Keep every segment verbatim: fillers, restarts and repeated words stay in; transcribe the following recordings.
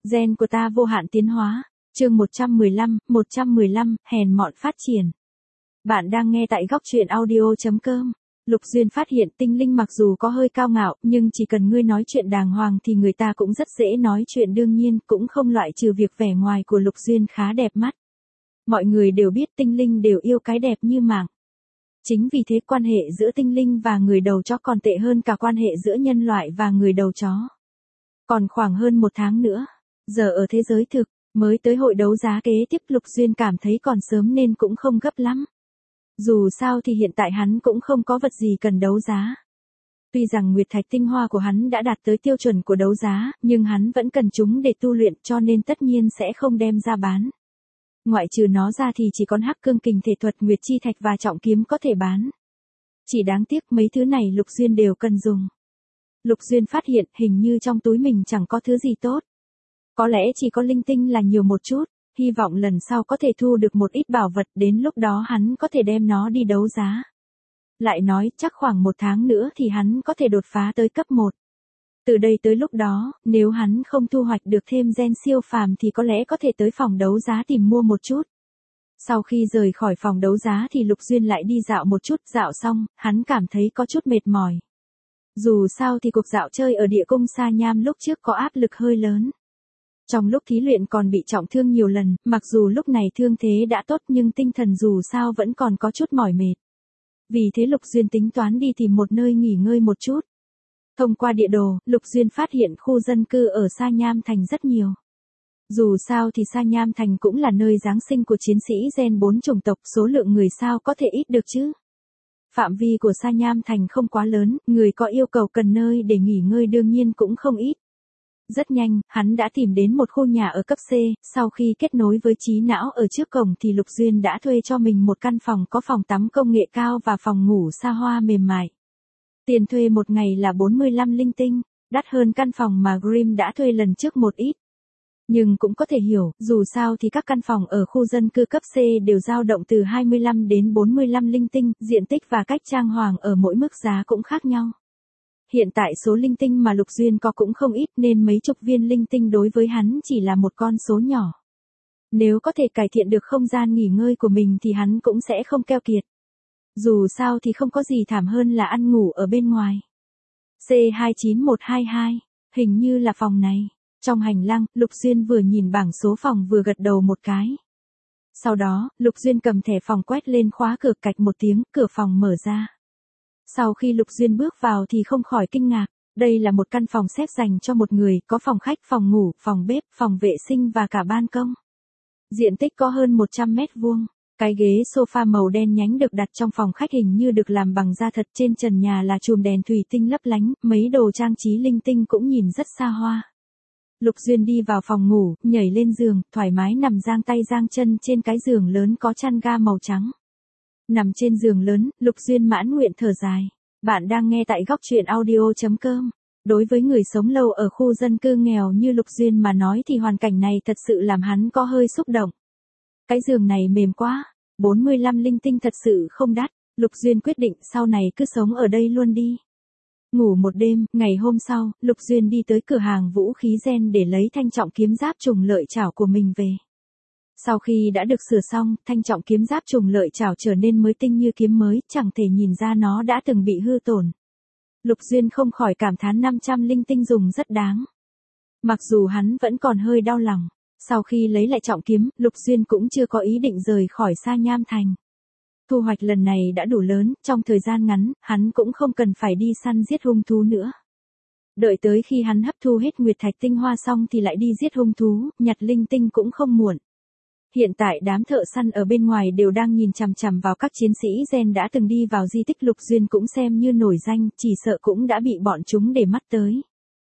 Gen của ta vô hạn tiến hóa. Chương một trăm mười lăm, một trăm mười lăm, hèn mọn phát triển. Bạn đang nghe tại góc truyện audio chấm com. Lục Duyên phát hiện tinh linh mặc dù có hơi cao ngạo, nhưng chỉ cần ngươi nói chuyện đàng hoàng thì người ta cũng rất dễ nói chuyện, đương nhiên cũng không loại trừ việc vẻ ngoài của Lục Duyên khá đẹp mắt. Mọi người đều biết tinh linh đều yêu cái đẹp như mạng. Chính vì thế quan hệ giữa tinh linh và người đầu chó còn tệ hơn cả quan hệ giữa nhân loại và người đầu chó. Còn khoảng hơn một tháng nữa, giờ ở thế giới thực, mới tới hội đấu giá kế tiếp, Lục Duyên cảm thấy còn sớm nên cũng không gấp lắm. Dù sao thì hiện tại hắn cũng không có vật gì cần đấu giá. Tuy rằng nguyệt thạch tinh hoa của hắn đã đạt tới tiêu chuẩn của đấu giá, nhưng hắn vẫn cần chúng để tu luyện, cho nên tất nhiên sẽ không đem ra bán. Ngoại trừ nó ra thì chỉ còn hắc cương kình thể thuật, nguyệt chi thạch và trọng kiếm có thể bán. Chỉ đáng tiếc mấy thứ này Lục Duyên đều cần dùng. Lục Duyên phát hiện hình như trong túi mình chẳng có thứ gì tốt. Có lẽ chỉ có linh tinh là nhiều một chút, hy vọng lần sau có thể thu được một ít bảo vật, đến lúc đó hắn có thể đem nó đi đấu giá. Lại nói chắc khoảng một tháng nữa thì hắn có thể đột phá tới cấp một. Từ đây tới lúc đó, nếu hắn không thu hoạch được thêm gen siêu phàm thì có lẽ có thể tới phòng đấu giá tìm mua một chút. Sau khi rời khỏi phòng đấu giá thì Lục Duyên lại đi dạo một chút, dạo xong, hắn cảm thấy có chút mệt mỏi. Dù sao thì cuộc dạo chơi ở địa cung Sa Nham lúc trước có áp lực hơi lớn. Trong lúc thí luyện còn bị trọng thương nhiều lần, mặc dù lúc này thương thế đã tốt nhưng tinh thần dù sao vẫn còn có chút mỏi mệt. Vì thế Lục Duyên tính toán đi tìm một nơi nghỉ ngơi một chút. Thông qua địa đồ, Lục Duyên phát hiện khu dân cư ở Sa Nham Thành rất nhiều. Dù sao thì Sa Nham Thành cũng là nơi giáng sinh của chiến sĩ gen bốn chủng tộc, số lượng người sao có thể ít được chứ. Phạm vi của Sa Nham Thành không quá lớn, người có yêu cầu cần nơi để nghỉ ngơi đương nhiên cũng không ít. Rất nhanh, hắn đã tìm đến một khu nhà ở cấp C, sau khi kết nối với trí não ở trước cổng thì Lục Duyên đã thuê cho mình một căn phòng có phòng tắm công nghệ cao và phòng ngủ xa hoa mềm mại. Tiền thuê một ngày là bốn mươi lăm linh tinh, đắt hơn căn phòng mà Grimm đã thuê lần trước một ít. Nhưng cũng có thể hiểu, dù sao thì các căn phòng ở khu dân cư cấp C đều dao động từ hai mươi lăm đến bốn mươi lăm linh tinh, diện tích và cách trang hoàng ở mỗi mức giá cũng khác nhau. Hiện tại số linh tinh mà Lục Duyên có cũng không ít nên mấy chục viên linh tinh đối với hắn chỉ là một con số nhỏ. Nếu có thể cải thiện được không gian nghỉ ngơi của mình thì hắn cũng sẽ không keo kiệt. Dù sao thì không có gì thảm hơn là ăn ngủ ở bên ngoài. C hai chín một hai hai, hình như là phòng này. Trong hành lang, Lục Duyên vừa nhìn bảng số phòng vừa gật đầu một cái. Sau đó, Lục Duyên cầm thẻ phòng quét lên khóa cửa, cạch một tiếng, cửa phòng mở ra. Sau khi Lục Duyên bước vào thì không khỏi kinh ngạc, đây là một căn phòng xếp dành cho một người, có phòng khách, phòng ngủ, phòng bếp, phòng vệ sinh và cả ban công. Diện tích có hơn một trăm mét vuông. Cái ghế sofa màu đen nhánh được đặt trong phòng khách hình như được làm bằng da thật, trên trần nhà là chùm đèn thủy tinh lấp lánh, mấy đồ trang trí linh tinh cũng nhìn rất xa hoa. Lục Duyên đi vào phòng ngủ, nhảy lên giường, thoải mái nằm giang tay giang chân trên cái giường lớn có chăn ga màu trắng. Nằm trên giường lớn, Lục Duyên mãn nguyện thở dài. Bạn đang nghe tại góc truyện audio chấm com. Đối với người sống lâu ở khu dân cư nghèo như Lục Duyên mà nói thì hoàn cảnh này thật sự làm hắn có hơi xúc động. Cái giường này mềm quá, bốn mươi lăm linh tinh thật sự không đắt. Lục Duyên quyết định sau này cứ sống ở đây luôn đi. Ngủ một đêm, ngày hôm sau, Lục Duyên đi tới cửa hàng vũ khí gen để lấy thanh trọng kiếm giáp trùng lợi chảo của mình về. Sau khi đã được sửa xong, thanh trọng kiếm giáp trùng lợi chảo trở nên mới tinh như kiếm mới, chẳng thể nhìn ra nó đã từng bị hư tổn. Lục Duyên không khỏi cảm thán năm trăm linh tinh dùng rất đáng. Mặc dù hắn vẫn còn hơi đau lòng, sau khi lấy lại trọng kiếm, Lục Duyên cũng chưa có ý định rời khỏi Sa Nham Thành. Thu hoạch lần này đã đủ lớn, trong thời gian ngắn, hắn cũng không cần phải đi săn giết hung thú nữa. Đợi tới khi hắn hấp thu hết nguyệt thạch tinh hoa xong thì lại đi giết hung thú, nhặt linh tinh cũng không muộn. Hiện tại đám thợ săn ở bên ngoài đều đang nhìn chằm chằm vào các chiến sĩ gen đã từng đi vào di tích. Lục Duyên cũng xem như nổi danh, chỉ sợ cũng đã bị bọn chúng để mắt tới.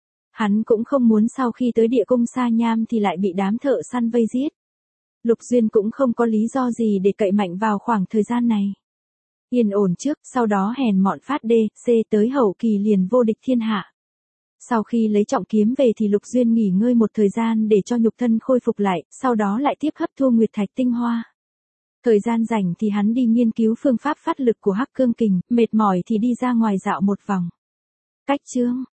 Hắn cũng không muốn sau khi tới địa cung Sa Nham thì lại bị đám thợ săn vây giết. Lục Duyên cũng không có lý do gì để cậy mạnh vào khoảng thời gian này. Yên ổn trước, sau đó hèn mọn phát D, C tới hậu kỳ liền vô địch thiên hạ. Sau khi lấy trọng kiếm về thì Lục Duyên nghỉ ngơi một thời gian để cho nhục thân khôi phục lại, sau đó lại tiếp hấp thu nguyệt thạch tinh hoa. Thời gian rảnh thì hắn đi nghiên cứu phương pháp phát lực của hắc cương kình, mệt mỏi thì đi ra ngoài dạo một vòng. Cách chương,